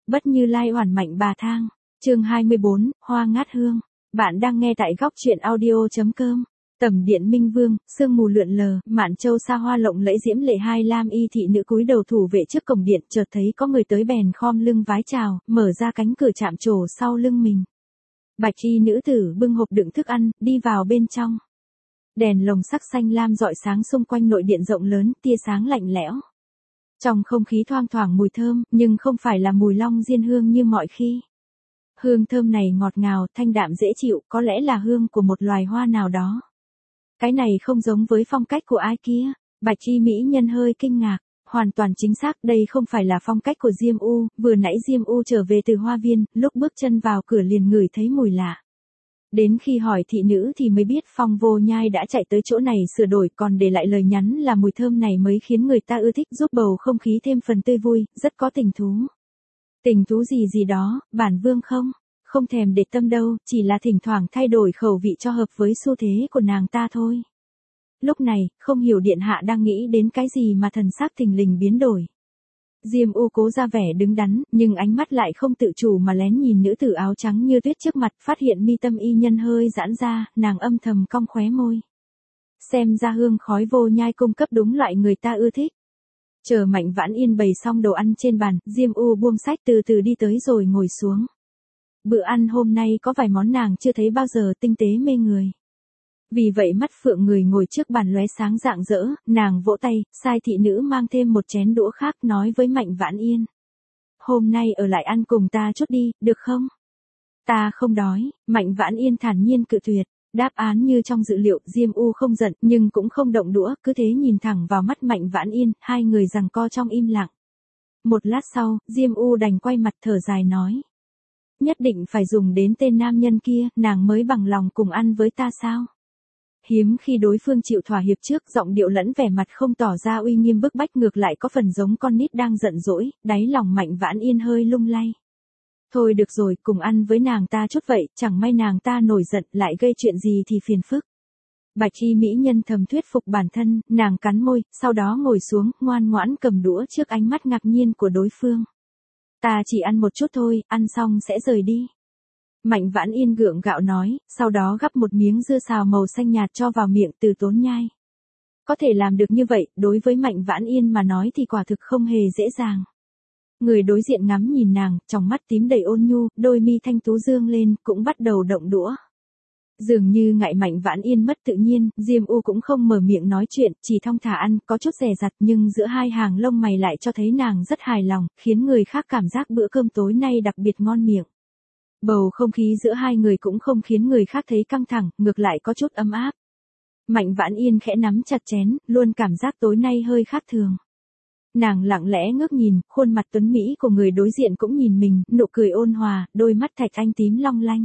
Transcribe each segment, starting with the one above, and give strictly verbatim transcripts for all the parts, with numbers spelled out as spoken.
Bất Như Lai Oản Mạnh Bà Thang. Chương hai mươi bốn, Hoa Ngát Hương. Bạn đang nghe tại góc truyện audio chấm com. Tầm điện Minh Vương, sương mù lượn lờ, Mạn Châu xa hoa lộng lẫy diễm lệ, hai lam y thị nữ cúi đầu thủ vệ trước cổng điện, chợt thấy có người tới bèn khom lưng vái chào, mở ra cánh cửa chạm trổ sau lưng mình. Bạch y nữ tử bưng hộp đựng thức ăn, đi vào bên trong. Đèn lồng sắc xanh lam rọi sáng xung quanh nội điện rộng lớn, tia sáng lạnh lẽo. Trong không khí thoang thoảng mùi thơm, nhưng không phải là mùi long diên hương như mọi khi. Hương thơm này ngọt ngào, thanh đạm dễ chịu, có lẽ là hương của một loài hoa nào đó. Cái này không giống với phong cách của ai kia. Bạch y mỹ nhân hơi kinh ngạc. Hoàn toàn chính xác, đây không phải là phong cách của Diêm U. Vừa nãy Diêm U trở về từ hoa viên, lúc bước chân vào cửa liền ngửi thấy mùi lạ. Đến khi hỏi thị nữ thì mới biết Phong Vô Nhai đã chạy tới chỗ này sửa đổi, còn để lại lời nhắn là mùi thơm này mới khiến người ta ưa thích, giúp bầu không khí thêm phần tươi vui, rất có tình thú. Tình thú gì gì đó, bản vương không? Không thèm để tâm đâu, chỉ là thỉnh thoảng thay đổi khẩu vị cho hợp với xu thế của nàng ta thôi. Lúc này, không hiểu điện hạ đang nghĩ đến cái gì mà thần sắc thình lình biến đổi. Diêm U cố ra vẻ đứng đắn, nhưng ánh mắt lại không tự chủ mà lén nhìn nữ tử áo trắng như tuyết trước mặt, phát hiện mi tâm y nhân hơi giãn ra, nàng âm thầm cong khóe môi. Xem ra hương khói Vô Nhai cung cấp đúng loại người ta ưa thích. Chờ Mạnh Vãn Yên bày xong đồ ăn trên bàn, Diêm U buông sách từ từ đi tới rồi ngồi xuống. Bữa ăn hôm nay có vài món nàng chưa thấy bao giờ, tinh tế mê người. Vì vậy mắt phượng người ngồi trước bàn lóe sáng rạng rỡ, nàng vỗ tay, sai thị nữ mang thêm một chén đũa khác, nói với Mạnh Vãn Yên. Hôm nay ở lại ăn cùng ta chút đi, được không? Ta không đói. Mạnh Vãn Yên thản nhiên cự tuyệt. Đáp án như trong dự liệu, Diêm U không giận, nhưng cũng không động đũa, cứ thế nhìn thẳng vào mắt Mạnh Vãn Yên, hai người giằng co trong im lặng. Một lát sau, Diêm U đành quay mặt thở dài nói. Nhất định phải dùng đến tên nam nhân kia, nàng mới bằng lòng cùng ăn với ta sao? Hiếm khi đối phương chịu thỏa hiệp trước, giọng điệu lẫn vẻ mặt không tỏ ra uy nghiêm bức bách, ngược lại có phần giống con nít đang giận dỗi, đáy lòng Mạnh Vãn Yên hơi lung lay. Thôi được rồi, cùng ăn với nàng ta chút vậy, chẳng may nàng ta nổi giận lại gây chuyện gì thì phiền phức. Bạch y mỹ nhân thầm thuyết phục bản thân, nàng cắn môi, sau đó ngồi xuống, ngoan ngoãn cầm đũa trước ánh mắt ngạc nhiên của đối phương. Ta chỉ ăn một chút thôi, ăn xong sẽ rời đi. Mạnh Vãn Yên gượng gạo nói, sau đó gắp một miếng dưa xào màu xanh nhạt cho vào miệng, từ tốn nhai. Có thể làm được như vậy, đối với Mạnh Vãn Yên mà nói thì quả thực không hề dễ dàng. Người đối diện ngắm nhìn nàng, trong mắt tím đầy ôn nhu, đôi mi thanh tú dương lên, cũng bắt đầu động đũa. Dường như ngại Mạnh Vãn Yên mất tự nhiên, Diêm U cũng không mở miệng nói chuyện, chỉ thong thả ăn, có chút dè dặt, nhưng giữa hai hàng lông mày lại cho thấy nàng rất hài lòng, khiến người khác cảm giác bữa cơm tối nay đặc biệt ngon miệng. Bầu không khí giữa hai người cũng không khiến người khác thấy căng thẳng, ngược lại có chút ấm áp. Mạnh Vãn Yên khẽ nắm chặt chén, luôn cảm giác tối nay hơi khác thường. Nàng lặng lẽ ngước nhìn, khuôn mặt tuấn mỹ của người đối diện cũng nhìn mình, nụ cười ôn hòa, đôi mắt thạch anh tím long lanh.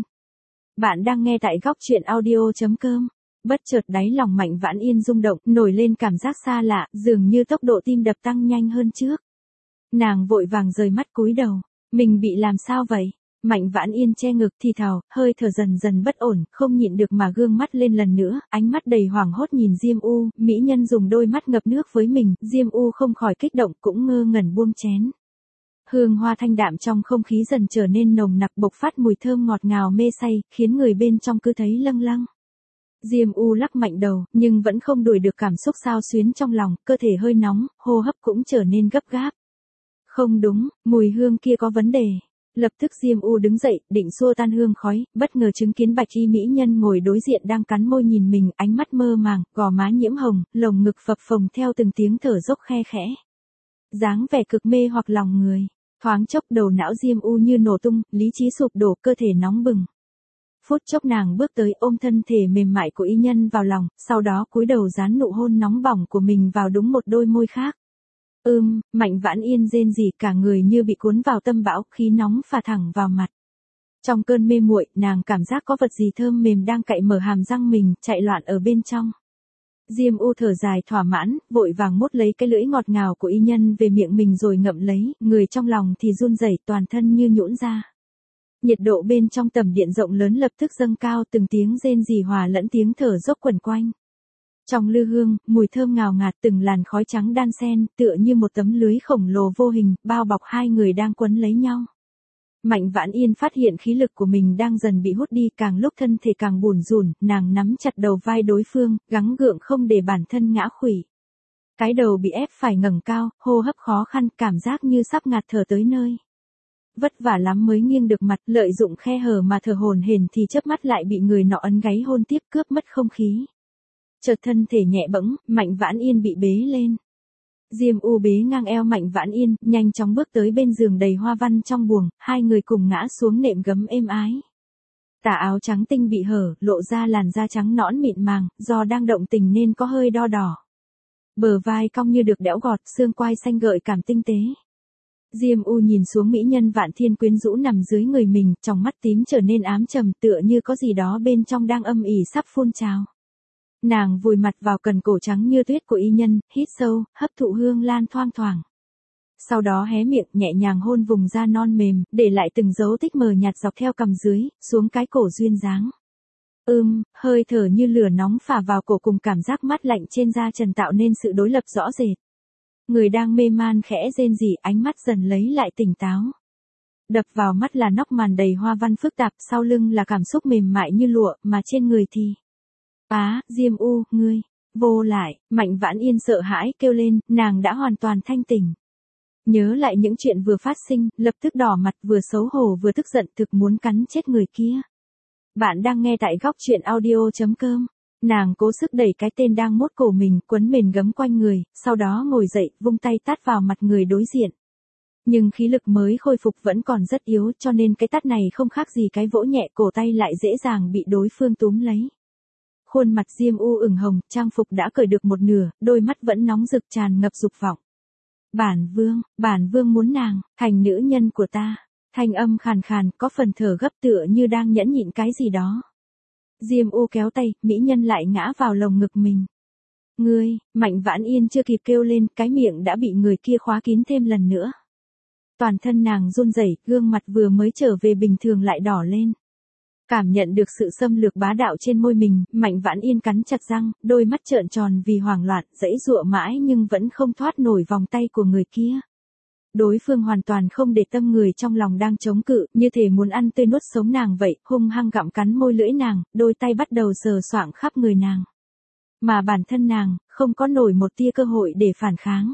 Bạn đang nghe tại góc truyện audio chấm com. Bất chợt đáy lòng Mạnh Vãn Yên rung động, nổi lên cảm giác xa lạ, dường như tốc độ tim đập tăng nhanh hơn trước. Nàng vội vàng rời mắt cúi đầu. Mình bị làm sao vậy? Mạnh Vãn Yên che ngực thì thào, hơi thở dần dần bất ổn, không nhịn được mà gương mắt lên lần nữa, ánh mắt đầy hoảng hốt nhìn Diêm U, mỹ nhân dùng đôi mắt ngập nước với mình, Diêm U không khỏi kích động, cũng ngơ ngẩn buông chén. Hương hoa thanh đạm trong không khí dần trở nên nồng nặc, bộc phát mùi thơm ngọt ngào mê say, khiến người bên trong cứ thấy lâng lâng. Diêm U lắc mạnh đầu, nhưng vẫn không đuổi được cảm xúc xao xuyến trong lòng, cơ thể hơi nóng, hô hấp cũng trở nên gấp gáp. Không đúng, mùi hương kia có vấn đề. Lập tức Diêm U đứng dậy, định xua tan hương khói, bất ngờ chứng kiến bạch y mỹ nhân ngồi đối diện đang cắn môi nhìn mình, ánh mắt mơ màng, gò má nhiễm hồng, lồng ngực phập phồng theo từng tiếng thở dốc khe khẽ. Dáng vẻ cực mê hoặc lòng người, thoáng chốc đầu não Diêm U như nổ tung, lý trí sụp đổ, cơ thể nóng bừng. Phút chốc nàng bước tới ôm thân thể mềm mại của y nhân vào lòng, sau đó cúi đầu dán nụ hôn nóng bỏng của mình vào đúng một đôi môi khác. Ưm, Mạnh Vãn Yên rên rỉ, cả người như bị cuốn vào tâm bão, khí nóng phả thẳng vào mặt. Trong cơn mê muội, nàng cảm giác có vật gì thơm mềm đang cạy mở hàm răng mình, chạy loạn ở bên trong. Diêm U thở dài thỏa mãn, vội vàng mốt lấy cái lưỡi ngọt ngào của y nhân về miệng mình rồi ngậm lấy, người trong lòng thì run rẩy, toàn thân như nhũn ra. Nhiệt độ bên trong tầm điện rộng lớn lập tức dâng cao, từng tiếng rên rỉ hòa lẫn tiếng thở dốc quẩn quanh. Trong lư hương, mùi thơm ngào ngạt, từng làn khói trắng đan xen, tựa như một tấm lưới khổng lồ vô hình, bao bọc hai người đang quấn lấy nhau. Mạnh Vãn Yên phát hiện khí lực của mình đang dần bị hút đi, càng lúc thân thể càng bủn rủn, nàng nắm chặt đầu vai đối phương, gắng gượng không để bản thân ngã khuỵu. Cái đầu bị ép phải ngẩng cao, hô hấp khó khăn, cảm giác như sắp ngạt thở tới nơi. Vất vả lắm mới nghiêng được mặt, lợi dụng khe hở mà thở hổn hển thì chớp mắt lại bị người nọ ấn gáy hôn tiếp, cướp mất không khí. Chợt thân thể nhẹ bẫng, Mạnh Vãn Yên bị bế lên. Diêm U bế ngang eo Mạnh Vãn Yên, nhanh chóng bước tới bên giường đầy hoa văn trong buồng, hai người cùng ngã xuống nệm gấm êm ái. Tà áo trắng tinh bị hở, lộ ra làn da trắng nõn mịn màng, do đang động tình nên có hơi đo đỏ. Bờ vai cong như được đẽo gọt, xương quai xanh gợi cảm tinh tế. Diêm U nhìn xuống mỹ nhân vạn thiên quyến rũ nằm dưới người mình, trong mắt tím trở nên ám trầm, tựa như có gì đó bên trong đang âm ỉ sắp phun trào. Nàng vùi mặt vào cần cổ trắng như tuyết của y nhân, hít sâu, hấp thụ hương lan thoang thoảng. Sau đó hé miệng nhẹ nhàng hôn vùng da non mềm, để lại từng dấu tích mờ nhạt dọc theo cằm dưới, xuống cái cổ duyên dáng. Ưm, hơi thở như lửa nóng phả vào cổ cùng cảm giác mát lạnh trên da trần tạo nên sự đối lập rõ rệt. Người đang mê man khẽ rên rỉ, ánh mắt dần lấy lại tỉnh táo. Đập vào mắt là nóc màn đầy hoa văn phức tạp, sau lưng là cảm xúc mềm mại như lụa, mà trên người thì... Á, Diêm U, ngươi, vô lại, Mạnh Vãn Yên sợ hãi kêu lên, nàng đã hoàn toàn thanh tỉnh. Nhớ lại những chuyện vừa phát sinh, lập tức đỏ mặt, vừa xấu hổ vừa tức giận, thực muốn cắn chết người kia. Bạn đang nghe tại góc truyện audio chấm com. Nàng cố sức đẩy cái tên đang mốt cổ mình, quấn mền gấm quanh người, sau đó ngồi dậy, vung tay tát vào mặt người đối diện. Nhưng khí lực mới khôi phục vẫn còn rất yếu, cho nên cái tát này không khác gì cái vỗ nhẹ, cổ tay lại dễ dàng bị đối phương túm lấy. Khuôn mặt Diêm U ửng hồng, trang phục đã cởi được một nửa, đôi mắt vẫn nóng rực tràn ngập dục vọng. Bản vương, bản vương muốn nàng thành nữ nhân của ta. Thanh âm khàn khàn, có phần thở gấp tựa như đang nhẫn nhịn cái gì đó. Diêm U kéo tay, mỹ nhân lại ngã vào lồng ngực mình. Ngươi, Mạnh Vãn Yên chưa kịp kêu lên, cái miệng đã bị người kia khóa kín thêm lần nữa. Toàn thân nàng run rẩy, gương mặt vừa mới trở về bình thường lại đỏ lên. Cảm nhận được sự xâm lược bá đạo trên môi mình, Mạnh Vãn Yên cắn chặt răng, đôi mắt trợn tròn vì hoảng loạn, giãy giụa mãi nhưng vẫn không thoát nổi vòng tay của người kia. Đối phương hoàn toàn không để tâm người trong lòng đang chống cự, như thể muốn ăn tươi nuốt sống nàng vậy, hung hăng gặm cắn môi lưỡi nàng, đôi tay bắt đầu sờ soạng khắp người nàng. Mà bản thân nàng, không có nổi một tia cơ hội để phản kháng.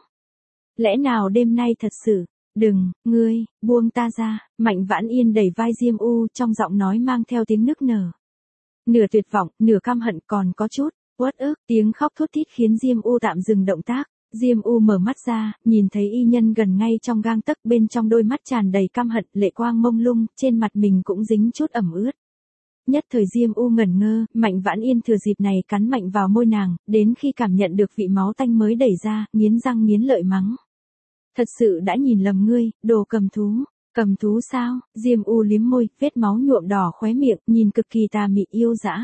Lẽ nào đêm nay thật sự, đừng, ngươi, buông ta ra, Mạnh Vãn Yên đẩy vai Diêm U, trong giọng nói mang theo tiếng nức nở. Nửa tuyệt vọng, nửa căm hận, còn có chút, uất ức, tiếng khóc thút thít khiến Diêm U tạm dừng động tác. Diêm U mở mắt ra, nhìn thấy y nhân gần ngay trong gang tấc, bên trong đôi mắt tràn đầy căm hận, lệ quang mông lung, trên mặt mình cũng dính chút ẩm ướt. Nhất thời Diêm U ngẩn ngơ, Mạnh Vãn Yên thừa dịp này cắn mạnh vào môi nàng, đến khi cảm nhận được vị máu tanh mới đẩy ra, nghiến răng nghiến lợi mắng. Thật sự đã nhìn lầm ngươi, đồ cầm thú. Cầm thú sao? Diêm U liếm môi, vết máu nhuộm đỏ khóe miệng, nhìn cực kỳ tà mị yêu dã.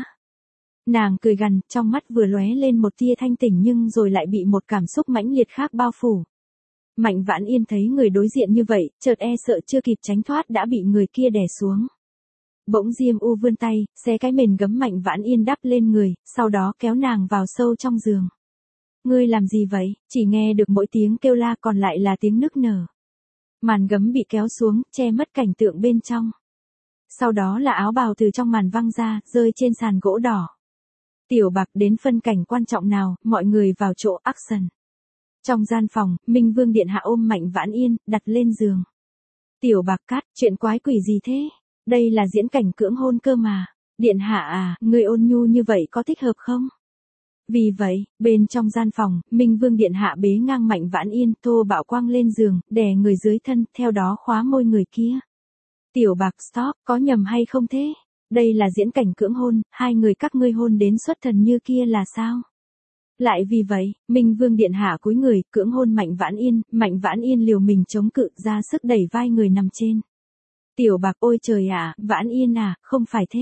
Nàng cười gằn, trong mắt vừa lóe lên một tia thanh tỉnh nhưng rồi lại bị một cảm xúc mãnh liệt khác bao phủ. Mạnh Vãn Yên thấy người đối diện như vậy, chợt e sợ chưa kịp tránh thoát đã bị người kia đè xuống. Bỗng Diêm U vươn tay, xé cái mền gấm Mạnh Vãn Yên đắp lên người, sau đó kéo nàng vào sâu trong giường. Ngươi làm gì vậy? Chỉ nghe được mỗi tiếng kêu la, còn lại là tiếng nức nở. Màn gấm bị kéo xuống, che mất cảnh tượng bên trong. Sau đó là áo bào từ trong màn văng ra, rơi trên sàn gỗ đỏ. Tiểu Bạc đến phân cảnh quan trọng nào, mọi người vào chỗ action. Trong gian phòng, Minh Vương điện hạ ôm Mạnh Vãn Yên, đặt lên giường. Tiểu Bạc cắt, chuyện quái quỷ gì thế? Đây là diễn cảnh cưỡng hôn cơ mà. Điện hạ à, người ôn nhu như vậy có thích hợp không? Vì vậy, bên trong gian phòng, Minh Vương điện hạ bế ngang Mạnh Vãn Yên, thô bạo quăng lên giường, đè người dưới thân, theo đó khóa môi người kia. Tiểu Bạc stop, có nhầm hay không thế? Đây là diễn cảnh cưỡng hôn, hai người các ngươi hôn đến xuất thần như kia là sao? Lại vì vậy, Minh Vương điện hạ cúi người, cưỡng hôn Mạnh Vãn Yên, Mạnh Vãn Yên liều mình chống cự, ra sức đẩy vai người nằm trên. Tiểu Bạc ôi trời ạ, Vãn Yên à, không phải thế.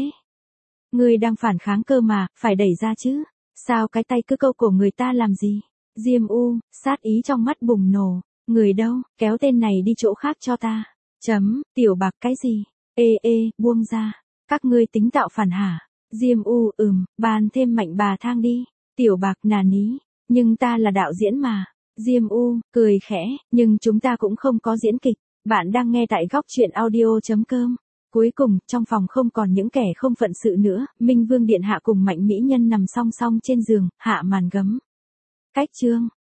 Ngươi đang phản kháng cơ mà, phải đẩy ra chứ. Sao cái tay cứ câu cổ người ta làm gì? Diêm U, sát ý trong mắt bùng nổ. Người đâu, kéo tên này đi chỗ khác cho ta. Chấm, Tiểu Bạc cái gì? Ê ê, buông ra. Các ngươi tính tạo phản hả? Diêm U, ừm, bàn thêm Mạnh bà thang đi. Tiểu Bạc nà ní. Nhưng ta là đạo diễn mà. Diêm U, cười khẽ, nhưng chúng ta cũng không có diễn kịch. Bạn đang nghe tại góc chuyện audio.com. Cuối cùng, trong phòng không còn những kẻ không phận sự nữa, Minh Vương điện hạ cùng Mạnh mỹ nhân nằm song song trên giường, hạ màn gấm. Cách chương.